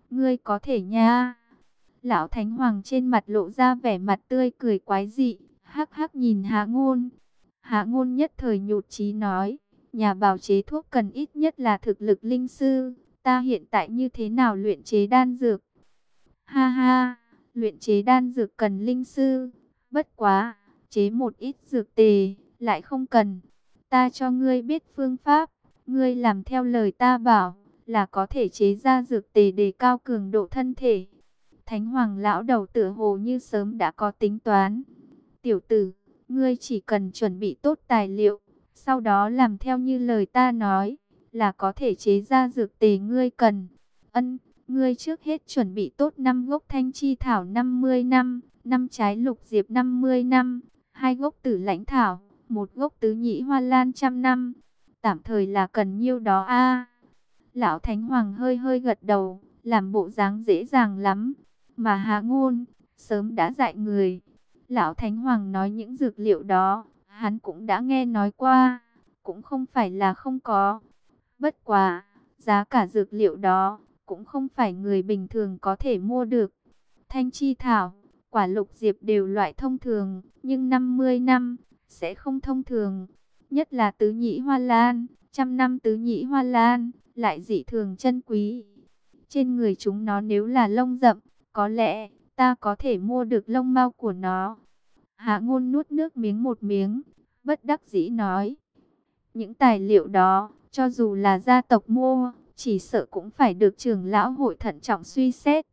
ngươi có thể nha. Lão Thánh Hoàng trên mặt lộ ra vẻ mặt tươi cười quái dị, hắc hắc nhìn Hạ Ngôn. Hạ Ngôn nhất thời nhụt chí nói, nhà bào chế thuốc cần ít nhất là thực lực linh sư, ta hiện tại như thế nào luyện chế đan dược? Ha ha, luyện chế đan dược cần linh sư, bất quá, chế một ít dược tề, lại không cần. Ta cho ngươi biết phương pháp, ngươi làm theo lời ta bảo, là có thể chế ra dược tề để cao cường độ thân thể. Thánh Hoàng lão đầu tựa hồ như sớm đã có tính toán. Tiểu tử, ngươi chỉ cần chuẩn bị tốt tài liệu, sau đó làm theo như lời ta nói, là có thể chế ra dược tề ngươi cần. Ân, ngươi trước hết chuẩn bị tốt 5 gốc thanh chi thảo 50 năm, 5 trái lục diệp 50 năm, 2 gốc tử lãnh thảo, 1 gốc tứ nhĩ hoa lan 100 năm. Tạm thời là cần nhiêu đó a. Lão Thánh Hoàng hơi hơi gật đầu, làm bộ dáng dễ dàng lắm. Mà Hạ Ngôn sớm đã dạy người. Lão Thánh Hoàng nói những dược liệu đó, hắn cũng đã nghe nói qua, cũng không phải là không có. Bất quá, giá cả dược liệu đó cũng không phải người bình thường có thể mua được. Thanh chi thảo, quả lục diệp đều loại thông thường, nhưng 50 năm sẽ không thông thường. Nhất là tứ nhĩ hoa lan, 100 năm tứ nhĩ hoa lan, lại dị thường chân quý. Trên người chúng nó nếu là lông rậm, có lẽ ta có thể mua được lông mao của nó. Hạ Ngôn nuốt nước miếng một miếng, bất đắc dĩ nói. Những tài liệu đó, cho dù là gia tộc mua, chỉ sợ cũng phải được trưởng lão hội thận trọng suy xét.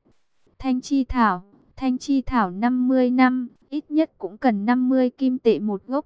Thanh chi thảo 50 năm, ít nhất cũng cần 50 kim tệ một gốc.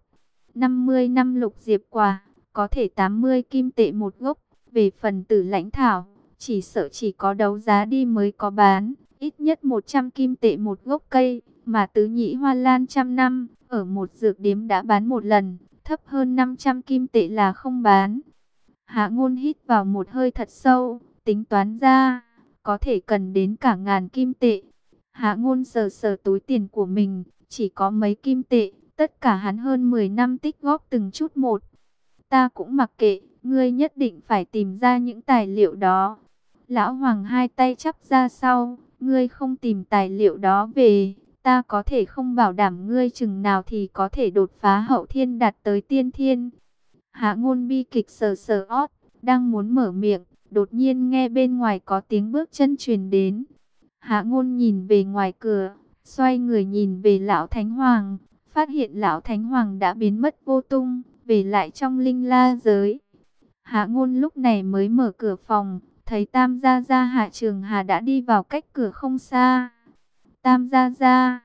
50 năm lục diệp quả, có thể 80 kim tệ một gốc. Về phần tử lãnh thảo, chỉ sợ chỉ có đấu giá đi mới có bán, ít nhất 100 kim tệ một gốc cây, mà tứ nhĩ hoa lan 100 năm, ở một dược điếm đã bán một lần, thấp hơn 500 kim tệ là không bán. Hạ Ngôn hít vào một hơi thật sâu, tính toán ra, có thể cần đến cả ngàn kim tệ. Hạ Ngôn sờ sờ túi tiền của mình, chỉ có mấy kim tệ, tất cả hắn hơn 10 năm tích góp từng chút một. Ta cũng mặc kệ, ngươi nhất định phải tìm ra những tài liệu đó. Lão Hoàng hai tay chắp ra sau, ngươi không tìm tài liệu đó về, ta có thể không bảo đảm ngươi chừng nào thì có thể đột phá hậu thiên đạt tới tiên thiên. Hạ Ngôn bi kịch sờ sờ ót, đang muốn mở miệng, đột nhiên nghe bên ngoài có tiếng bước chân truyền đến. Hạ Ngôn nhìn về ngoài cửa, xoay người nhìn về Lão Thánh Hoàng, phát hiện Lão Thánh Hoàng đã biến mất vô tung, về lại trong linh la giới. Hạ Ngôn lúc này mới mở cửa phòng, thấy Tam Gia Gia Hạ Trường Hà đã đi vào cách cửa không xa. Tam Gia Gia.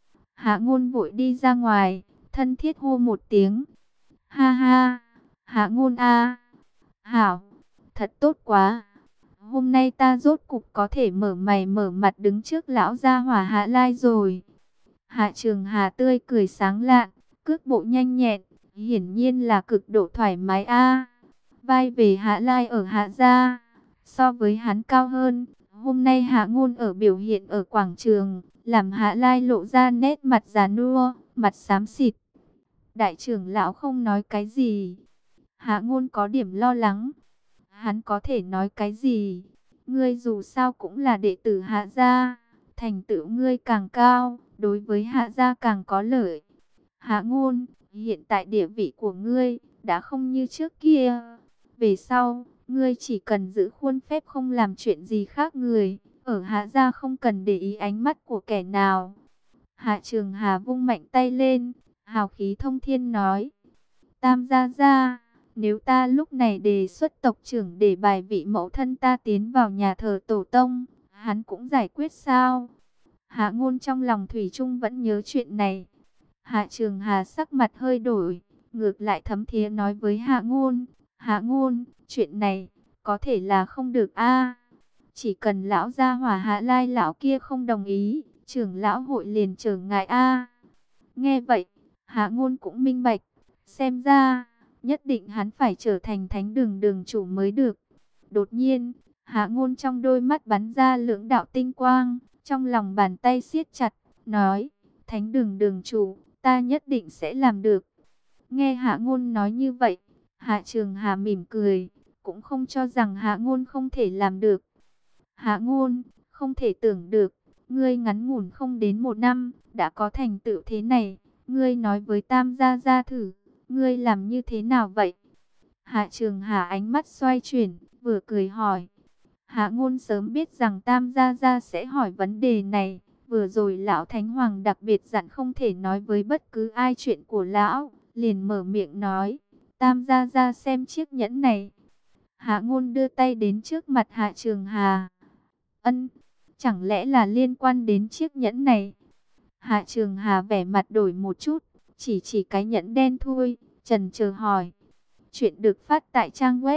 Hạ Ngôn vội đi ra ngoài, thân thiết hô một tiếng. Ha ha, Hạ Ngôn a, hảo, thật tốt quá. Hôm nay ta rốt cục có thể mở mày mở mặt đứng trước lão gia hỏa Hạ Lai rồi. Hạ Trường Hà tươi cười sáng lạn, cước bộ nhanh nhẹn, hiển nhiên là cực độ thoải mái a. Vai về Hạ Lai ở Hạ gia, so với hắn cao hơn. Hôm nay Hạ Ngôn ở biểu hiện ở quảng trường, làm Hạ Lai lộ ra nét mặt già nua, mặt xám xịt. Đại trưởng lão không nói cái gì. Hạ Ngôn có điểm lo lắng. Hắn có thể nói cái gì? Ngươi dù sao cũng là đệ tử Hạ gia, thành tựu ngươi càng cao, đối với Hạ gia càng có lợi. Hạ Ngôn, hiện tại địa vị của ngươi đã không như trước kia. Về sau, ngươi chỉ cần giữ khuôn phép không làm chuyện gì khác người, ở Hạ gia không cần để ý ánh mắt của kẻ nào. Hạ Trường Hà vung mạnh tay lên, hào khí thông thiên nói: Tam gia gia, nếu ta lúc này đề xuất tộc trưởng để bài vị mẫu thân ta tiến vào nhà thờ tổ tông, hắn cũng giải quyết sao? Hạ Ngôn trong lòng thủy chung vẫn nhớ chuyện này. Hạ Trường Hà sắc mặt hơi đổi, ngược lại thấm thía nói với Hạ Ngôn: Hạ Ngôn, chuyện này có thể là không được a. Chỉ cần lão gia hỏa Hạ Lai lão kia không đồng ý, trưởng lão hội liền trở ngại a. Nghe vậy, Hạ Ngôn cũng minh bạch, xem ra nhất định hắn phải trở thành thánh đường đường chủ mới được. Đột nhiên, Hạ Ngôn trong đôi mắt bắn ra lưỡng đạo tinh quang, trong lòng bàn tay siết chặt, nói: Thánh đường đường chủ, ta nhất định sẽ làm được. Nghe Hạ Ngôn nói như vậy, Hạ Trường Hà mỉm cười, cũng không cho rằng Hạ Ngôn không thể làm được. Hạ Ngôn, không thể tưởng được, ngươi ngắn ngủn không đến 1 năm, đã có thành tựu thế này. Ngươi nói với Tam gia gia thử, ngươi làm như thế nào vậy? Hạ Trường Hà ánh mắt xoay chuyển, vừa cười hỏi. Hạ Ngôn sớm biết rằng Tam gia gia sẽ hỏi vấn đề này. Vừa rồi lão Thánh Hoàng đặc biệt dặn không thể nói với bất cứ ai chuyện của lão, liền mở miệng nói. Tam gia gia xem chiếc nhẫn này. Hạ Ngôn đưa tay đến trước mặt Hạ Trường Hà. Ân, chẳng lẽ là liên quan đến chiếc nhẫn này? Hạ Trường Hà vẻ mặt đổi một chút, chỉ cái nhẫn đen thui, chần chờ hỏi. Chuyện được phát tại trang web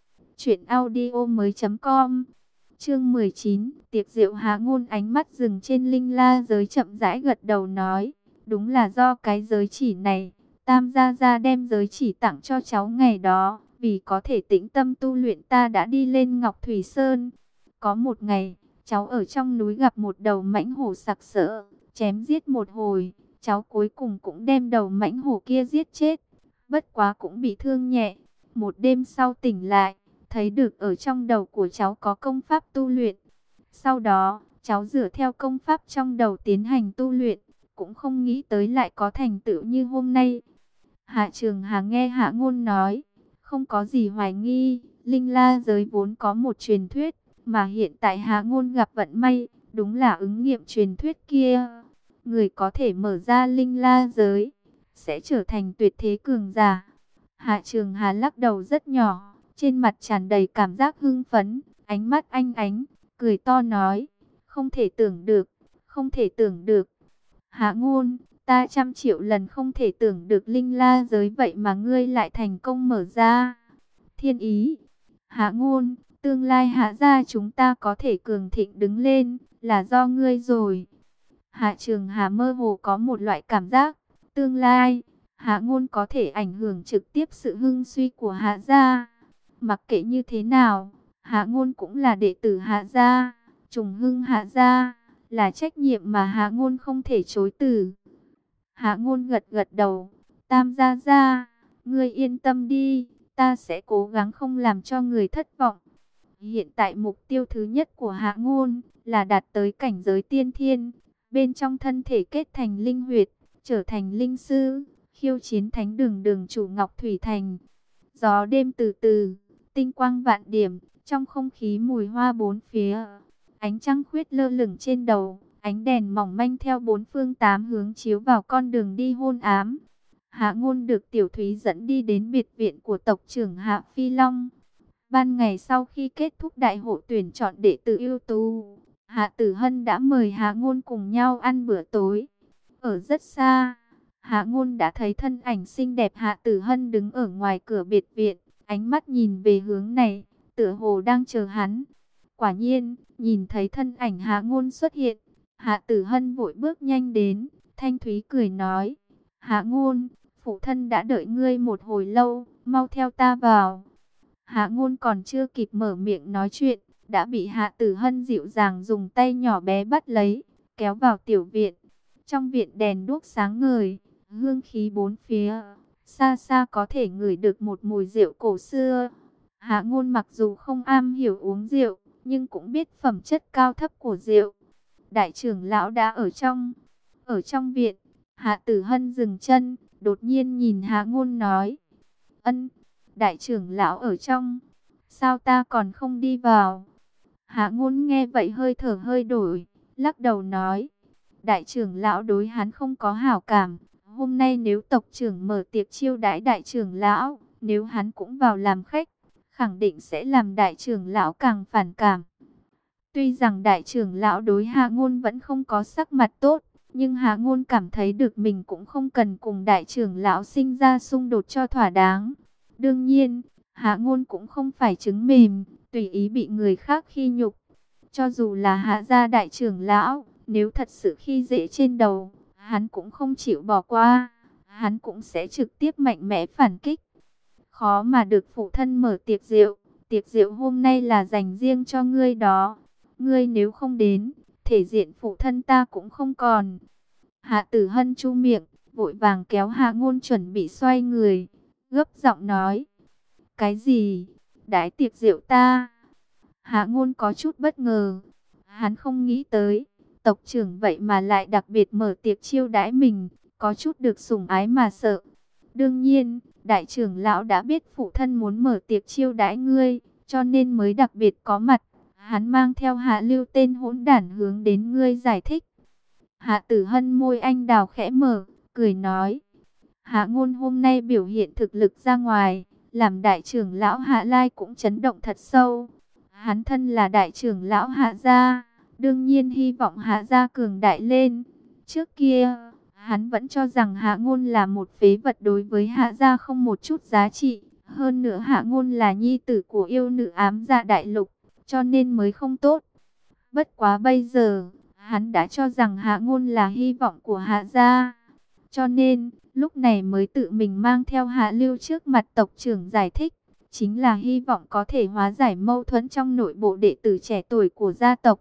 truyệnaudiomoi.com. Chương 19, tiệc rượu. Hạ Ngôn ánh mắt dừng trên Linh La giới, chậm rãi gật đầu nói, đúng là do cái giới chỉ này, Tam gia gia đem giới chỉ tặng cho cháu ngày đó, vì có thể tĩnh tâm tu luyện ta đã đi lên Ngọc Thủy Sơn. Có một ngày, cháu ở trong núi gặp một đầu mãnh hổ sặc sỡ, chém giết một hồi, cháu cuối cùng cũng đem đầu mãnh hổ kia giết chết, bất quá cũng bị thương nhẹ. Một đêm sau tỉnh lại, thấy được ở trong đầu của cháu có công pháp tu luyện. Sau đó, cháu dựa theo công pháp trong đầu tiến hành tu luyện, cũng không nghĩ tới lại có thành tựu như hôm nay. Hạ Trường Hà nghe Hạ Ngôn nói, không có gì hoài nghi, Linh La giới vốn có một truyền thuyết, mà hiện tại Hạ Ngôn gặp vận may, đúng là ứng nghiệm truyền thuyết kia. Người có thể mở ra Linh La giới, sẽ trở thành tuyệt thế cường giả. Hạ Trường Hà lắc đầu rất nhỏ, trên mặt tràn đầy cảm giác hưng phấn, ánh mắt anh ánh, cười to nói, không thể tưởng được, không thể tưởng được. Hạ Ngôn, ta 100 triệu lần không thể tưởng được Linh La giới vậy mà ngươi lại thành công mở ra. Thiên ý, Hạ Ngôn, tương lai Hạ gia chúng ta có thể cường thịnh đứng lên, là do ngươi rồi. Hạ Trường Hà mơ hồ có một loại cảm giác, tương lai Hạ Ngôn có thể ảnh hưởng trực tiếp sự hưng suy của Hạ gia. Mặc kệ như thế nào, Hạ Ngôn cũng là đệ tử Hạ gia, trùng hưng Hạ gia, là trách nhiệm mà Hạ Ngôn không thể chối từ. Hạ Ngôn gật gật đầu, Tam gia gia, ngươi yên tâm đi, ta sẽ cố gắng không làm cho người thất vọng. Hiện tại mục tiêu thứ nhất của Hạ Ngôn là đạt tới cảnh giới tiên thiên, bên trong thân thể kết thành linh huyệt, trở thành linh sư, khiêu chiến thánh đường đường chủ Ngọc Thủy Thành. Gió đêm từ từ, tinh quang vạn điểm, trong không khí mùi hoa bốn phía. Ánh trăng khuyết lơ lửng trên đầu, ánh đèn mỏng manh theo bốn phương tám hướng chiếu vào con đường đi hôn ám. Hạ Ngôn được Tiểu Thúy dẫn đi đến biệt viện của tộc trưởng Hạ Phi Long. Ban ngày sau khi kết thúc đại hội tuyển chọn đệ tử ưu tú, Hạ Tử Hân đã mời Hạ Ngôn cùng nhau ăn bữa tối. Ở rất xa, Hạ Ngôn đã thấy thân ảnh xinh đẹp Hạ Tử Hân đứng ở ngoài cửa biệt viện, ánh mắt nhìn về hướng này, tựa hồ đang chờ hắn. Quả nhiên, nhìn thấy thân ảnh Hạ Ngôn xuất hiện, Hạ Tử Hân vội bước nhanh đến, thanh thúy cười nói, Hạ Ngôn, phụ thân đã đợi ngươi một hồi lâu, mau theo ta vào. Hạ Ngôn còn chưa kịp mở miệng nói chuyện, đã bị Hạ Tử Hân dịu dàng dùng tay nhỏ bé bắt lấy, kéo vào tiểu viện. Trong viện đèn đuốc sáng ngời, hương khí bốn phía, xa xa có thể ngửi được một mùi rượu cổ xưa. Hạ Ngôn mặc dù không am hiểu uống rượu, nhưng cũng biết phẩm chất cao thấp của rượu. Đại trưởng lão đã ở trong viện. Hạ Tử Hân dừng chân, đột nhiên nhìn Hạ Ngôn nói, Ân, đại trưởng lão ở trong, sao ta còn không đi vào? Hạ Ngôn nghe vậy hơi thở hơi đổi, lắc đầu nói, đại trưởng lão đối hắn không có hảo cảm. Hôm nay nếu tộc trưởng mở tiệc chiêu đãi đại trưởng lão, nếu hắn cũng vào làm khách, khẳng định sẽ làm đại trưởng lão càng phản cảm. Tuy rằng đại trưởng lão đối Hạ Ngôn vẫn không có sắc mặt tốt, nhưng Hạ Ngôn cảm thấy được mình cũng không cần cùng đại trưởng lão sinh ra xung đột cho thỏa đáng. Đương nhiên, Hạ Ngôn cũng không phải trứng mềm, tùy ý bị người khác khi nhục. Cho dù là Hạ gia đại trưởng lão, nếu thật sự khi dễ trên đầu, hắn cũng không chịu bỏ qua, hắn cũng sẽ trực tiếp mạnh mẽ phản kích. Khó mà được phụ thân mở tiệc rượu hôm nay là dành riêng cho ngươi đó. Ngươi nếu không đến, thể diện phụ thân ta cũng không còn. Hạ Tử Hân chu miệng, vội vàng kéo Hạ Ngôn chuẩn bị xoay người, gấp giọng nói, cái gì? Đãi tiệc rượu ta? Hạ Ngôn có chút bất ngờ. Hắn không nghĩ tới, tộc trưởng vậy mà lại đặc biệt mở tiệc chiêu đãi mình, có chút được sủng ái mà sợ. Đương nhiên, đại trưởng lão đã biết phụ thân muốn mở tiệc chiêu đãi ngươi, cho nên mới đặc biệt có mặt. Hắn mang theo Hạ Lưu tên hỗn đản hướng đến ngươi giải thích. Hạ Tử Hân môi anh đào khẽ mở, cười nói. Hạ Ngôn hôm nay biểu hiện thực lực ra ngoài, làm đại trưởng lão Hạ Lai cũng chấn động thật sâu. Hắn thân là đại trưởng lão Hạ gia, đương nhiên hy vọng Hạ gia cường đại lên. Trước kia, hắn vẫn cho rằng Hạ Ngôn là một phế vật, đối với Hạ gia không một chút giá trị. Hơn nữa Hạ Ngôn là nhi tử của yêu nữ ám dạ đại lục, cho nên mới không tốt. Bất quá bây giờ, hắn đã cho rằng Hạ Ngôn là hy vọng của Hạ gia. Cho nên, lúc này mới tự mình mang theo Hạ Lưu trước mặt tộc trưởng giải thích. Chính là hy vọng có thể hóa giải mâu thuẫn trong nội bộ đệ tử trẻ tuổi của gia tộc.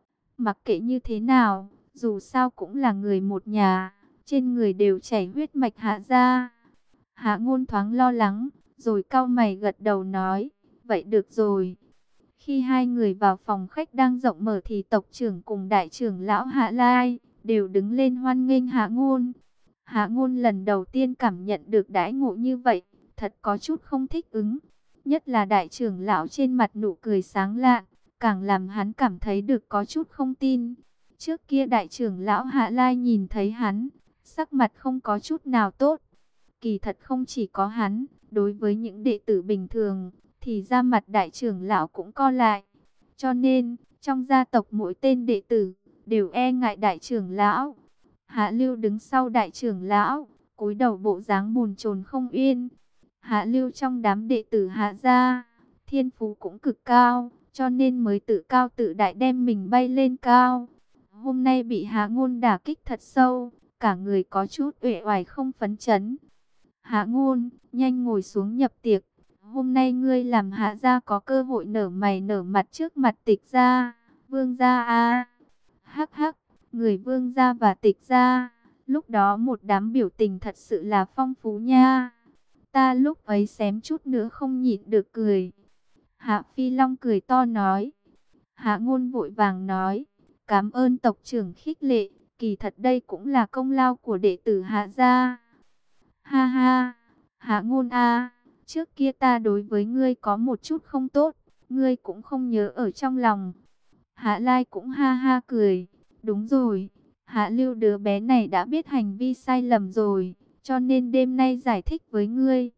Mặc kệ như thế nào, dù sao cũng là người một nhà, trên người đều chảy huyết mạch Hạ gia. Hạ Ngôn thoáng lo lắng, rồi cau mày gật đầu nói, vậy được rồi. Khi hai người vào phòng khách đang rộng mở thì tộc trưởng cùng đại trưởng lão Hạ Lai đều đứng lên hoan nghênh Hạ Ngôn. Hạ Ngôn lần đầu tiên cảm nhận được đãi ngộ như vậy, thật có chút không thích ứng. Nhất là đại trưởng lão trên mặt nụ cười sáng lạn, càng làm hắn cảm thấy được có chút không tin. Trước kia đại trưởng lão Hạ Lai nhìn thấy hắn, sắc mặt không có chút nào tốt. Kỳ thật không chỉ có hắn, đối với những đệ tử bình thường, thì da mặt đại trưởng lão cũng co lại. Cho nên, trong gia tộc mỗi tên đệ tử, đều e ngại đại trưởng lão. Hạ Lưu đứng sau đại trưởng lão, cúi đầu bộ dáng bồn chồn không yên. Hạ Lưu trong đám đệ tử Hạ gia, thiên phú cũng cực cao, cho nên mới tự cao tự đại đem mình bay lên cao. Hôm nay bị Hạ Ngôn đả kích thật sâu, cả người có chút uể oải không phấn chấn. Hạ Ngôn, nhanh ngồi xuống nhập tiệc. Hôm nay ngươi làm Hạ gia có cơ hội nở mày nở mặt trước mặt Tịch gia, Vương gia a. Hắc hắc, người Vương gia và Tịch gia, lúc đó một đám biểu tình thật sự là phong phú nha. Ta lúc ấy xém chút nữa không nhịn được cười. Hạ Phi Long cười to nói. Hạ Ngôn vội vàng nói, cảm ơn tộc trưởng khích lệ, kỳ thật đây cũng là công lao của đệ tử Hạ gia. Ha ha, Hạ Ngôn a, trước kia ta đối với ngươi có một chút không tốt, ngươi cũng không nhớ ở trong lòng. Hạ Lai cũng ha ha cười, đúng rồi, Hạ Lưu đứa bé này đã biết hành vi sai lầm rồi, cho nên đêm nay giải thích với ngươi.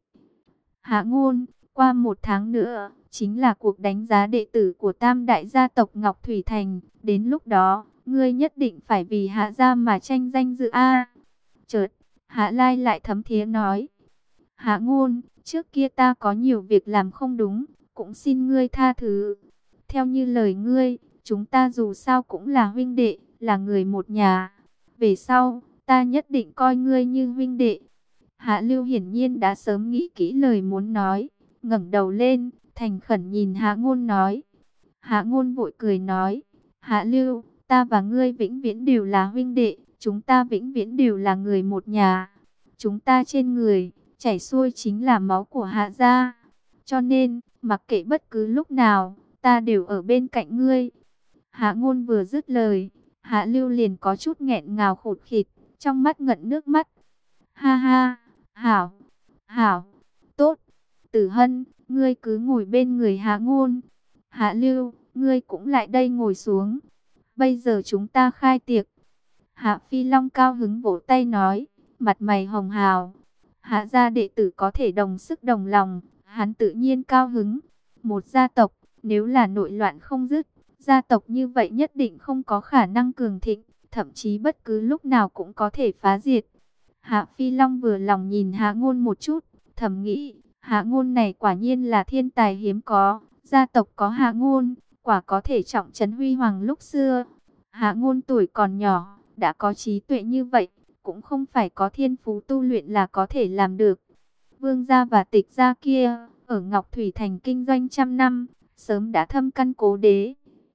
Hạ Ngôn, qua 1 tháng nữa, chính là cuộc đánh giá đệ tử của tam đại gia tộc Ngọc Thủy Thành, đến lúc đó, ngươi nhất định phải vì Hạ gia mà tranh danh dự a. Chợt, Hạ Lai lại thấm thía nói, Hạ Ngôn, trước kia ta có nhiều việc làm không đúng, cũng xin ngươi tha thứ. Theo như lời ngươi, chúng ta dù sao cũng là huynh đệ, là người một nhà. Về sau, ta nhất định coi ngươi như huynh đệ. Hạ Lưu hiển nhiên đã sớm nghĩ kỹ lời muốn nói, ngẩng đầu lên, thành khẩn nhìn Hạ Ngôn nói. Hạ Ngôn vội cười nói, Hạ Lưu, ta và ngươi vĩnh viễn đều là huynh đệ, chúng ta vĩnh viễn đều là người một nhà. Chúng ta trên người chảy xuôi chính là máu của Hạ gia. Cho nên, mặc kệ bất cứ lúc nào, ta đều ở bên cạnh ngươi. Hạ Ngôn vừa dứt lời, Hạ Lưu liền có chút nghẹn ngào khụt khịt, trong mắt ngậm nước mắt. Ha ha, hảo, hảo, tốt. Tử Hân, ngươi cứ ngồi bên người Hạ Ngôn. Hạ Lưu, ngươi cũng lại đây ngồi xuống. Bây giờ chúng ta khai tiệc. Hạ Phi Long cao hứng vỗ tay nói, mặt mày hồng hào. Hạ gia đệ tử có thể đồng sức đồng lòng, hắn tự nhiên cao hứng. Một gia tộc, nếu là nội loạn không dứt, gia tộc như vậy nhất định không có khả năng cường thịnh, thậm chí bất cứ lúc nào cũng có thể phá diệt. Hạ Phi Long vừa lòng nhìn Hạ Ngôn một chút, thầm nghĩ, Hạ Ngôn này quả nhiên là thiên tài hiếm có, gia tộc có Hạ Ngôn, quả có thể trọng trấn huy hoàng lúc xưa. Hạ Ngôn tuổi còn nhỏ, đã có trí tuệ như vậy, cũng không phải có thiên phú tu luyện là có thể làm được. Vương gia và Tịch gia kia, ở Ngọc Thủy Thành kinh doanh trăm năm, sớm đã thâm căn cố đế.